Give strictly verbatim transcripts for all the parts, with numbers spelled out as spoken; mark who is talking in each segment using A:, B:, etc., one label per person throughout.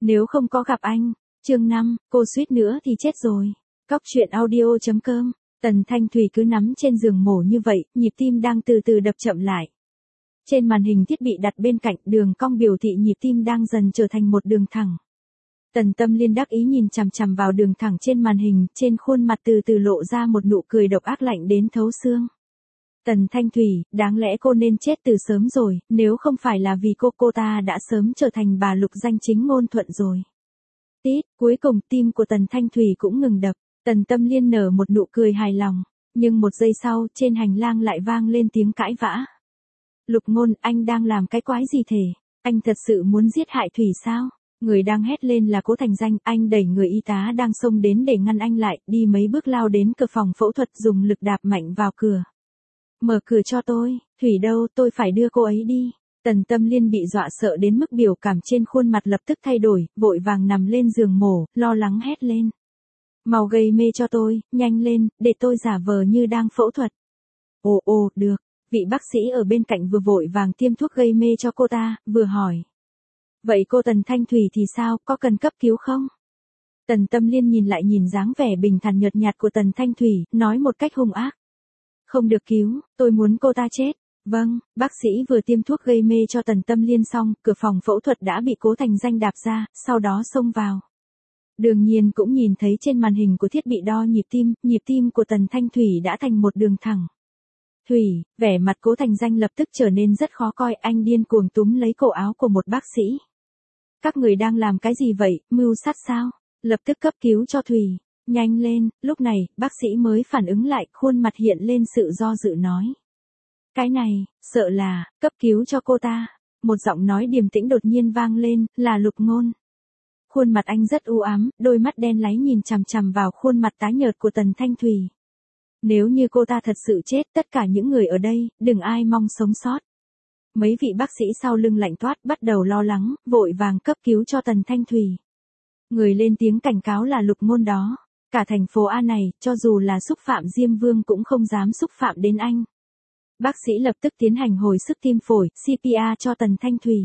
A: Nếu không có gặp anh. Chương năm, cô suýt nữa thì chết rồi. Cóc truyện audio chấm com. Tần Thanh Thủy cứ nắm trên giường mổ như vậy, nhịp tim đang từ từ đập chậm lại. Trên màn hình thiết bị đặt bên cạnh, đường cong biểu thị nhịp tim đang dần trở thành một đường thẳng. Tần Tâm Liên đắc ý nhìn chằm chằm vào đường thẳng trên màn hình, trên khuôn mặt từ từ lộ ra một nụ cười độc ác lạnh đến thấu xương. Tần Thanh Thủy, đáng lẽ cô nên chết từ sớm rồi, nếu không phải là vì cô cô ta đã sớm trở thành bà Lục danh chính ngôn thuận rồi. Tít, cuối cùng tim của Tần Thanh Thủy cũng ngừng đập, Tần Tâm Liên nở một nụ cười hài lòng, nhưng một giây sau, trên hành lang lại vang lên tiếng cãi vã. Lục Ngôn, anh đang làm cái quái gì thế? Anh thật sự muốn giết hại Thủy sao? Người đang hét lên là Cố Thành Danh, anh đẩy người y tá đang xông đến để ngăn anh lại, đi mấy bước lao đến cửa phòng phẫu thuật dùng lực đạp mạnh vào cửa. Mở cửa cho tôi, Thủy đâu, tôi phải đưa cô ấy đi. Tần Tâm Liên bị dọa sợ đến mức biểu cảm trên khuôn mặt lập tức thay đổi, vội vàng nằm lên giường mổ, lo lắng hét lên. Mau gây mê cho tôi, nhanh lên, để tôi giả vờ như đang phẫu thuật. Ồ ồ, được, vị bác sĩ ở bên cạnh vừa vội vàng tiêm thuốc gây mê cho cô ta, vừa hỏi. Vậy cô Tần Thanh Thủy thì sao, có cần cấp cứu không? Tần Tâm Liên nhìn lại nhìn dáng vẻ bình thản nhợt nhạt của Tần Thanh Thủy, nói một cách hung ác. Không được cứu, tôi muốn cô ta chết. Vâng, bác sĩ vừa tiêm thuốc gây mê cho Tần Tâm Liên xong, cửa phòng phẫu thuật đã bị Cố Thành Danh đạp ra, sau đó xông vào. Đương nhiên cũng nhìn thấy trên màn hình của thiết bị đo nhịp tim, nhịp tim của Tần Thanh Thủy đã thành một đường thẳng. Thủy, vẻ mặt Cố Thành Danh lập tức trở nên rất khó coi, anh điên cuồng túm lấy cổ áo của một bác sĩ. Các người đang làm cái gì vậy, mưu sát sao? Lập tức cấp cứu cho Thủy. Nhanh lên, lúc này, bác sĩ mới phản ứng lại, khuôn mặt hiện lên sự do dự nói. Cái này, sợ là, cấp cứu cho cô ta. Một giọng nói điềm tĩnh đột nhiên vang lên, là Lục Ngôn. Khuôn mặt anh rất u ám, đôi mắt đen láy nhìn chằm chằm vào khuôn mặt tái nhợt của Tần Thanh Thủy. Nếu như cô ta thật sự chết, tất cả những người ở đây, đừng ai mong sống sót. Mấy vị bác sĩ sau lưng lạnh toát bắt đầu lo lắng, vội vàng cấp cứu cho Tần Thanh Thủy. Người lên tiếng cảnh cáo là Lục Ngôn đó. Cả thành phố A này, cho dù là xúc phạm Diêm Vương cũng không dám xúc phạm đến anh. Bác sĩ lập tức tiến hành hồi sức tim phổi, xê pê rờ cho Tần Thanh Thủy.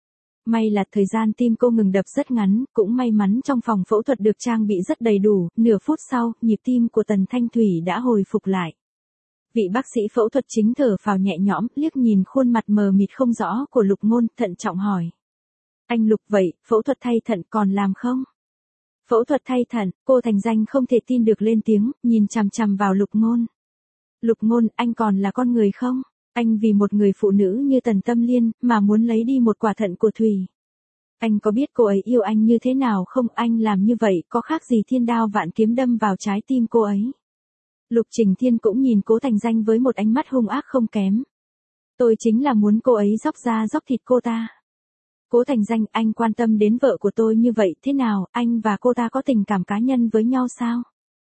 A: May là thời gian tim cô ngừng đập rất ngắn, cũng may mắn trong phòng phẫu thuật được trang bị rất đầy đủ, nửa phút sau, nhịp tim của Tần Thanh Thủy đã hồi phục lại. Vị bác sĩ phẫu thuật chính thở phào nhẹ nhõm, liếc nhìn khuôn mặt mờ mịt không rõ của Lục Ngôn, thận trọng hỏi. Anh Lục vậy, phẫu thuật thay thận còn làm không? Phẫu thuật thay thận, Cố Thành Danh không thể tin được lên tiếng, nhìn chằm chằm vào Lục Ngôn. Lục Ngôn, anh còn là con người không? Anh vì một người phụ nữ như Tần Tâm Liên, mà muốn lấy đi một quả thận của Thủy. Anh có biết cô ấy yêu anh như thế nào không? Anh làm như vậy có khác gì thiên đao vạn kiếm đâm vào trái tim cô ấy? Lục Trình Thiên cũng nhìn Cố Thành Danh với một ánh mắt hung ác không kém. Tôi chính là muốn cô ấy róc da róc thịt cô ta. Cố Thành Danh, anh quan tâm đến vợ của tôi như vậy, thế nào, anh và cô ta có tình cảm cá nhân với nhau sao?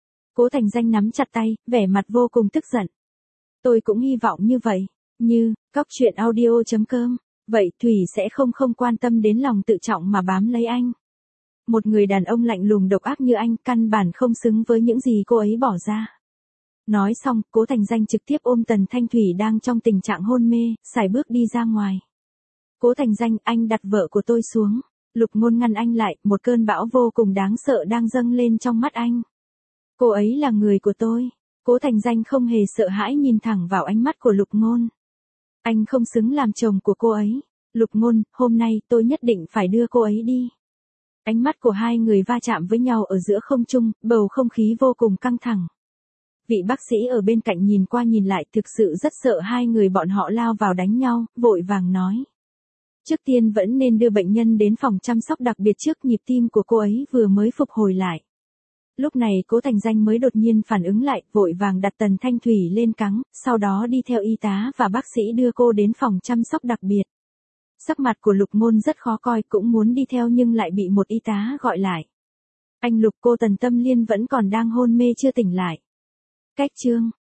A: Cố Thành Danh nắm chặt tay, vẻ mặt vô cùng tức giận. Tôi cũng hy vọng như vậy, như, cóc truyện audio chấm com, vậy Thủy sẽ không không quan tâm đến lòng tự trọng mà bám lấy anh. Một người đàn ông lạnh lùng độc ác như anh, căn bản không xứng với những gì cô ấy bỏ ra. Nói xong, Cố Thành Danh trực tiếp ôm Tần Thanh Thủy đang trong tình trạng hôn mê, sải bước đi ra ngoài. Cố Thành Danh, anh đặt vợ của tôi xuống. Lục Ngôn ngăn anh lại, một cơn bão vô cùng đáng sợ đang dâng lên trong mắt anh. Cô ấy là người của tôi. Cố Thành Danh không hề sợ hãi nhìn thẳng vào ánh mắt của Lục Ngôn. Anh không xứng làm chồng của cô ấy. Lục Ngôn, hôm nay tôi nhất định phải đưa cô ấy đi. Ánh mắt của hai người va chạm với nhau ở giữa không trung, bầu không khí vô cùng căng thẳng. Vị bác sĩ ở bên cạnh nhìn qua nhìn lại thực sự rất sợ hai người bọn họ lao vào đánh nhau, vội vàng nói. Trước tiên vẫn nên đưa bệnh nhân đến phòng chăm sóc đặc biệt trước, nhịp tim của cô ấy vừa mới phục hồi lại. Lúc này Cố Thành Danh mới đột nhiên phản ứng lại, vội vàng đặt Tần Thanh Thủy lên cáng, sau đó đi theo y tá và bác sĩ đưa cô đến phòng chăm sóc đặc biệt. Sắc mặt của Lục Ngôn rất khó coi, cũng muốn đi theo nhưng lại bị một y tá gọi lại. Anh Lục, cô Tần Tâm Liên vẫn còn đang hôn mê chưa tỉnh lại. Cách chương